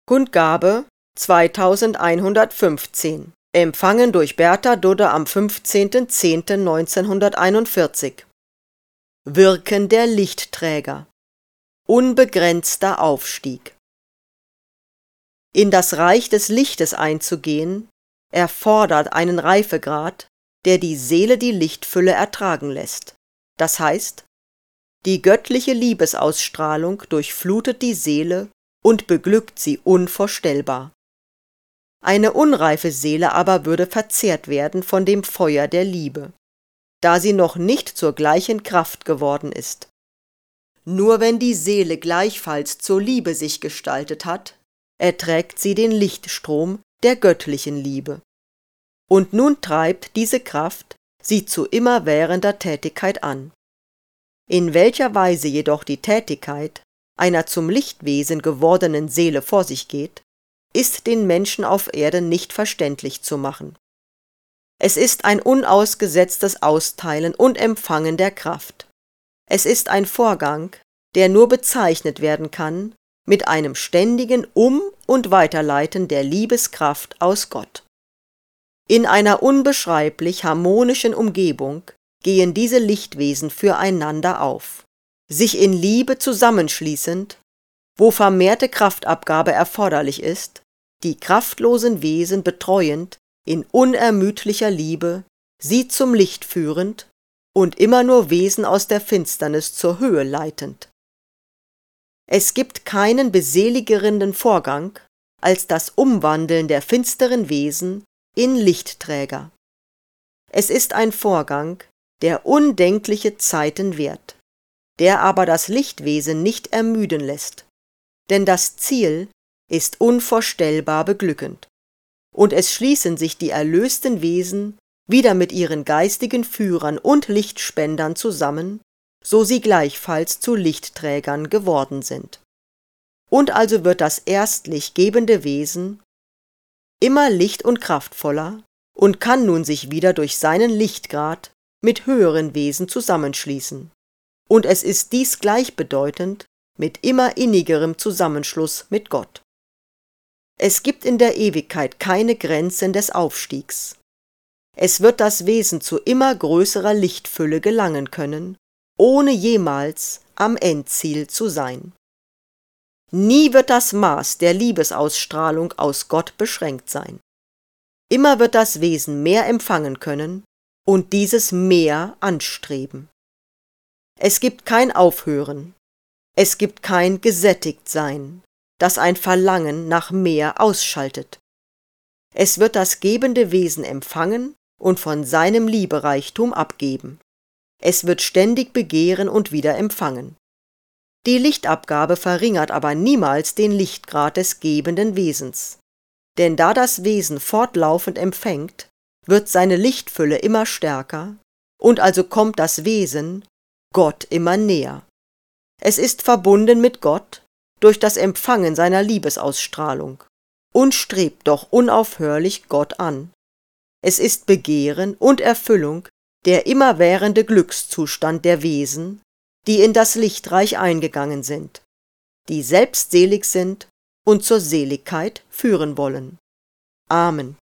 Kundgabe 2115. Empfangen durch Bertha Dudde am 15.10.1941. Wirken der Lichtträger. Unbegrenzter Aufstieg. In das Reich des Lichtes einzugehen, erfordert einen Reifegrad, der die Seele die Lichtfülle ertragen lässt. Das heißt, die göttliche Liebesausstrahlung durchflutet die Seele und beglückt sie unvorstellbar. Eine unreife Seele aber würde verzehrt werden von dem Feuer der Liebe, da sie noch nicht zur gleichen Kraft geworden ist. Nur wenn die Seele gleichfalls zur Liebe sich gestaltet hat, erträgt sie den Lichtstrom der göttlichen Liebe. Und nun treibt diese Kraft sie zu immerwährender Tätigkeit an. In welcher Weise jedoch die Tätigkeit einer zum Lichtwesen gewordenen Seele vor sich geht, ist den Menschen auf Erden nicht verständlich zu machen. Es ist ein unausgesetztes Austeilen und Empfangen der Kraft. Es ist ein Vorgang, der nur bezeichnet werden kann mit einem ständigen und Weiterleiten der Liebeskraft aus Gott. In einer unbeschreiblich harmonischen Umgebung gehen diese Lichtwesen füreinander auf, sich in Liebe zusammenschließend, wo vermehrte Kraftabgabe erforderlich ist, die kraftlosen Wesen betreuend, in unermüdlicher Liebe, sie zum Licht führend und immer nur Wesen aus der Finsternis zur Höhe leitend. Es gibt keinen beseligerenden Vorgang als das Umwandeln der finsteren Wesen in Lichtträger. Es ist ein Vorgang, der undenkliche Zeiten währt, der aber das Lichtwesen nicht ermüden lässt, denn das Ziel ist unvorstellbar beglückend, und es schließen sich die erlösten Wesen wieder mit ihren geistigen Führern und Lichtspendern zusammen, so sie gleichfalls zu Lichtträgern geworden sind. Und also wird das erstlich gebende Wesen immer licht- und kraftvoller und kann nun sich wieder durch seinen Lichtgrad mit höheren Wesen zusammenschließen. Und es ist dies gleichbedeutend mit immer innigerem Zusammenschluss mit Gott. Es gibt in der Ewigkeit keine Grenzen des Aufstiegs. Es wird das Wesen zu immer größerer Lichtfülle gelangen können, ohne jemals am Endziel zu sein. Nie wird das Maß der Liebesausstrahlung aus Gott beschränkt sein. Immer wird das Wesen mehr empfangen können und dieses mehr anstreben. Es gibt kein Aufhören, es gibt kein Gesättigtsein, das ein Verlangen nach mehr ausschaltet. Es wird das gebende Wesen empfangen und von seinem Liebereichtum abgeben. Es wird ständig begehren und wieder empfangen. Die Lichtabgabe verringert aber niemals den Lichtgrad des gebenden Wesens, denn da das Wesen fortlaufend empfängt, wird seine Lichtfülle immer stärker, und also kommt das Wesen Gott immer näher. Es ist verbunden mit Gott durch das Empfangen seiner Liebesausstrahlung und strebt doch unaufhörlich Gott an. Es ist Begehren und Erfüllung der immerwährende Glückszustand der Wesen, die in das Lichtreich eingegangen sind, die selbst selig sind und zur Seligkeit führen wollen. Amen.